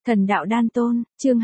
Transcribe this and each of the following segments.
Thần đạo đan tôn, chương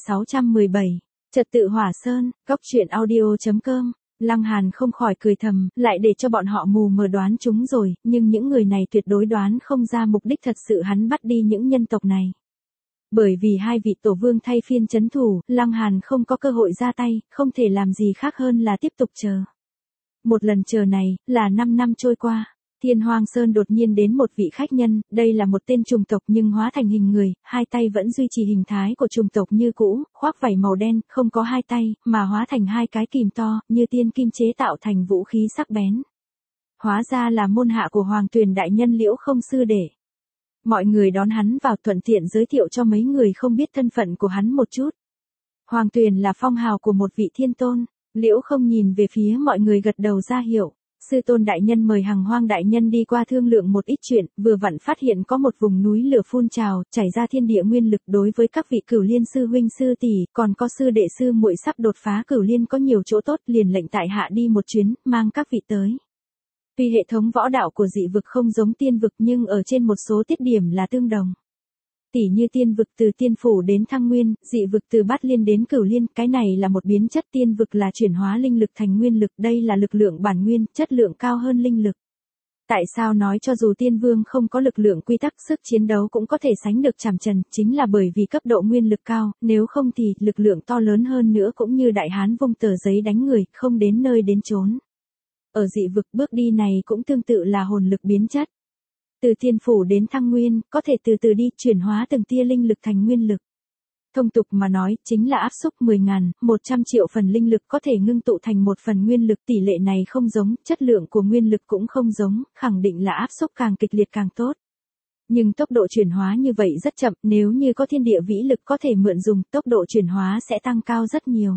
2617. Trật tự hỏa sơn, góc truyện audio.com. Lăng Hàn không khỏi cười thầm, lại để cho bọn họ mù mờ đoán chúng rồi, nhưng những người này tuyệt đối đoán không ra mục đích thật sự hắn bắt đi những nhân tộc này. Bởi vì hai vị tổ vương thay phiên chấn thủ, Lăng Hàn không có cơ hội ra tay, không thể làm gì khác hơn là tiếp tục chờ. Một lần chờ này, là 5 năm trôi qua. Thiên Hoang Sơn đột nhiên đến một vị khách nhân, đây là một tên trùng tộc nhưng hóa thành hình người, hai tay vẫn duy trì hình thái của trùng tộc như cũ, khoác vảy màu đen, không có hai tay, mà hóa thành hai cái kìm to, như tiên kim chế tạo thành vũ khí sắc bén. Hóa ra là môn hạ của Hoàng Tuyền đại nhân Liễu Không sư đệ. Mọi người đón hắn vào thuận tiện giới thiệu cho mấy người không biết thân phận của hắn một chút. Hoàng Tuyền là phong hào của một vị thiên tôn, Liễu Không nhìn về phía mọi người gật đầu ra hiệu. Sư tôn đại nhân mời Hằng Hoang đại nhân đi qua thương lượng một ít chuyện, vừa vặn phát hiện có một vùng núi lửa phun trào, chảy ra thiên địa nguyên lực đối với các vị Cửu Liên sư huynh sư tỷ, còn có sư đệ sư muội sắp đột phá Cửu Liên có nhiều chỗ tốt, liền lệnh tại hạ đi một chuyến, mang các vị tới. Tuy hệ thống võ đạo của dị vực không giống tiên vực nhưng ở trên một số tiết điểm là tương đồng. Tỉ như tiên vực từ tiên phủ đến thăng nguyên, dị vực từ bát liên đến cửu liên, cái này là một biến chất, tiên vực là chuyển hóa linh lực thành nguyên lực, đây là lực lượng bản nguyên, chất lượng cao hơn linh lực. Tại sao nói cho dù tiên vương không có lực lượng quy tắc, sức chiến đấu cũng có thể sánh được Trảm Trần, chính là bởi vì cấp độ nguyên lực cao, nếu không thì lực lượng to lớn hơn nữa cũng như đại hán vung tờ giấy đánh người, không đến nơi đến chốn. Ở dị vực bước đi này cũng tương tự là hồn lực biến chất. Từ tiên phủ đến thăng nguyên, có thể từ từ đi, chuyển hóa từng tia linh lực thành nguyên lực. Thông tục mà nói, chính là áp xúc 10.000, 100 triệu phần linh lực có thể ngưng tụ thành một phần nguyên lực, tỷ lệ này không giống, chất lượng của nguyên lực cũng không giống, khẳng định là áp xúc càng kịch liệt càng tốt. Nhưng tốc độ chuyển hóa như vậy rất chậm, nếu như có thiên địa vĩ lực có thể mượn dùng, tốc độ chuyển hóa sẽ tăng cao rất nhiều.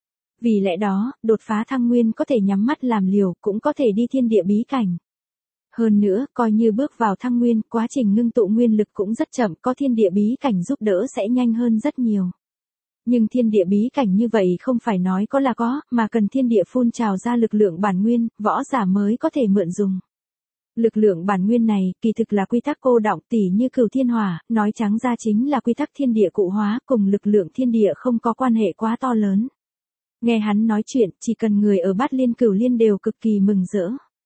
Vì lẽ đó, đột phá thăng nguyên có thể nhắm mắt làm liều, cũng có thể đi thiên địa bí cảnh. Hơn nữa, coi như bước vào thăng nguyên, quá trình ngưng tụ nguyên lực cũng rất chậm, có thiên địa bí cảnh giúp đỡ sẽ nhanh hơn rất nhiều. Nhưng thiên địa bí cảnh như vậy không phải nói có là có, mà cần thiên địa phun trào ra lực lượng bản nguyên, võ giả mới có thể mượn dùng. Lực lượng bản nguyên này, kỳ thực là quy tắc cô đọng, tỉ như Cửu Thiên Hỏa, nói trắng ra chính là quy tắc thiên địa cụ hóa, cùng lực lượng thiên địa không có quan hệ quá to lớn. Nghe hắn nói chuyện, chỉ cần người ở Bát Liên Cửu Liên đều cực kỳ mừng rỡ.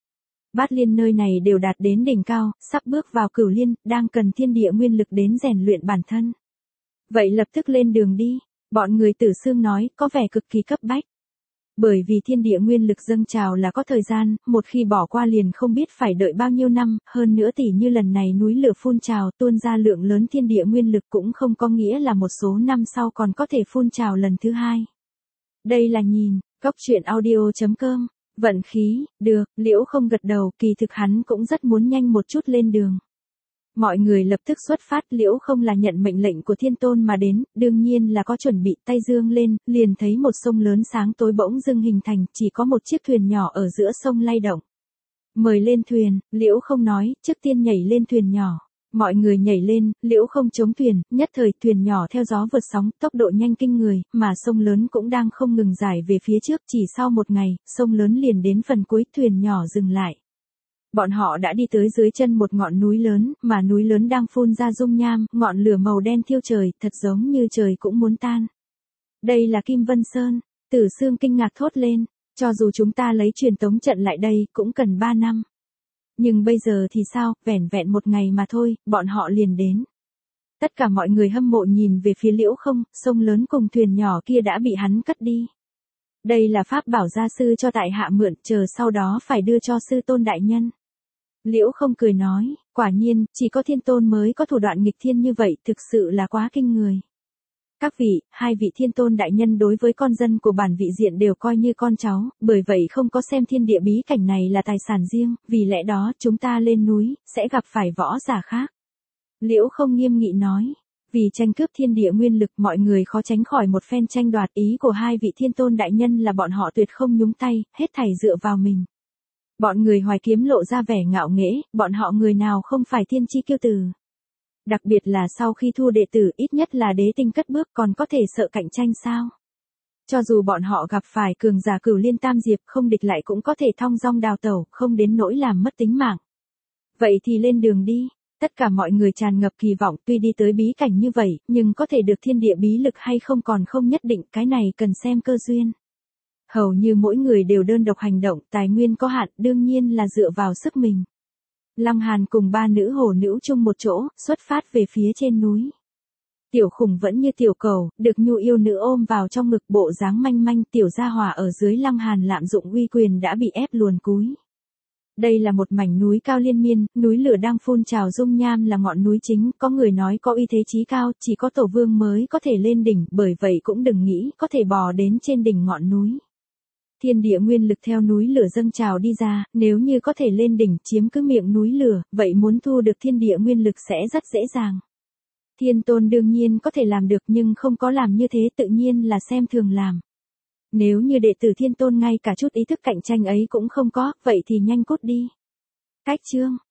Bát Liên nơi này đều đạt đến đỉnh cao, sắp bước vào Cửu Liên, đang cần thiên địa nguyên lực đến rèn luyện bản thân. Vậy lập tức lên đường đi, bọn người Tử Xương nói, có vẻ cực kỳ cấp bách. Bởi vì thiên địa nguyên lực dâng trào là có thời gian, một khi bỏ qua liền không biết phải đợi bao nhiêu năm, hơn nữa tỉ như lần này núi lửa phun trào tuôn ra lượng lớn thiên địa nguyên lực cũng không có nghĩa là một số năm sau còn có thể phun trào lần thứ hai. Đây là nhìn, góc truyện audio.com. Vận khí, được, Liễu Không gật đầu, kỳ thực hắn cũng rất muốn nhanh một chút lên đường. Mọi người lập tức xuất phát, Liễu Không là nhận mệnh lệnh của thiên tôn mà đến, đương nhiên là có chuẩn bị, tay dương lên, liền thấy một sông lớn sáng tối bỗng dưng hình thành, chỉ có một chiếc thuyền nhỏ ở giữa sông lay động. Mời lên thuyền, Liễu Không nói, trước tiên nhảy lên thuyền nhỏ. Mọi người nhảy lên, Liễu Không chống thuyền, nhất thời thuyền nhỏ theo gió vượt sóng, tốc độ nhanh kinh người, mà sông lớn cũng đang không ngừng giải về phía trước, chỉ sau một ngày, sông lớn liền đến phần cuối, thuyền nhỏ dừng lại. Bọn họ đã đi tới dưới chân một ngọn núi lớn, mà núi lớn đang phun ra dung nham, ngọn lửa màu đen thiêu trời, thật giống như trời cũng muốn tan. Đây là Kim Vân Sơn, Tử Xương kinh ngạc thốt lên, cho dù chúng ta lấy truyền tống trận lại đây, cũng cần 3 năm. Nhưng bây giờ thì sao, vẻn vẹn một ngày mà thôi, bọn họ liền đến. Tất cả mọi người hâm mộ nhìn về phía Liễu Không, sông lớn cùng thuyền nhỏ kia đã bị hắn cất đi. Đây là pháp bảo gia sư cho tại hạ mượn, chờ sau đó phải đưa cho sư tôn đại nhân. Liễu Không cười nói, quả nhiên, chỉ có thiên tôn mới có thủ đoạn nghịch thiên như vậy, thực sự là quá kinh người. Các vị, hai vị thiên tôn đại nhân đối với con dân của bản vị diện đều coi như con cháu, bởi vậy không có xem thiên địa bí cảnh này là tài sản riêng, vì lẽ đó chúng ta lên núi, sẽ gặp phải võ giả khác. Liễu Không nghiêm nghị nói, vì tranh cướp thiên địa nguyên lực mọi người khó tránh khỏi một phen tranh đoạt, ý của hai vị thiên tôn đại nhân là bọn họ tuyệt không nhúng tay, hết thảy dựa vào mình. Bọn người Hoài Kiếm lộ ra vẻ ngạo nghễ, bọn họ người nào không phải thiên chi kiêu tử. Đặc biệt là sau khi thu đệ tử ít nhất là đế tinh cất bước còn có thể sợ cạnh tranh sao. Cho dù bọn họ gặp phải cường giả Cửu Liên tam diệp không địch lại cũng có thể thong dong đào tẩu, không đến nỗi làm mất tính mạng. Vậy thì lên đường đi, Tất cả mọi người tràn ngập kỳ vọng, tuy đi tới bí cảnh như vậy, nhưng có thể được thiên địa bí lực hay không còn không nhất định, cái này cần xem cơ duyên. Hầu như mỗi người đều đơn độc hành động, tài nguyên có hạn, đương nhiên là dựa vào sức mình. Lăng Hàn cùng ba nữ hổ nữ chung một chỗ, xuất phát về phía trên núi. Tiểu Khủng vẫn như tiểu cầu, được Nhu yêu nữ ôm vào trong ngực, bộ dáng manh manh, tiểu gia hỏa ở dưới Lăng Hàn lạm dụng uy quyền đã bị ép luồn cúi. Đây là một mảnh núi cao liên miên, núi lửa đang phun trào, dung nham là ngọn núi chính, có người nói có uy thế chí cao, chỉ có tổ vương mới có thể lên đỉnh, bởi vậy cũng đừng nghĩ có thể bò đến trên đỉnh ngọn núi. Thiên địa nguyên lực theo núi lửa dâng trào đi ra, nếu như có thể lên đỉnh chiếm cứ miệng núi lửa, vậy muốn thu được thiên địa nguyên lực sẽ rất dễ dàng. Thiên Tôn đương nhiên có thể làm được nhưng không có làm như thế, tự nhiên là xem thường làm. Nếu như đệ tử Thiên Tôn ngay cả chút ý thức cạnh tranh ấy cũng không có, vậy thì nhanh cút đi. Cách chương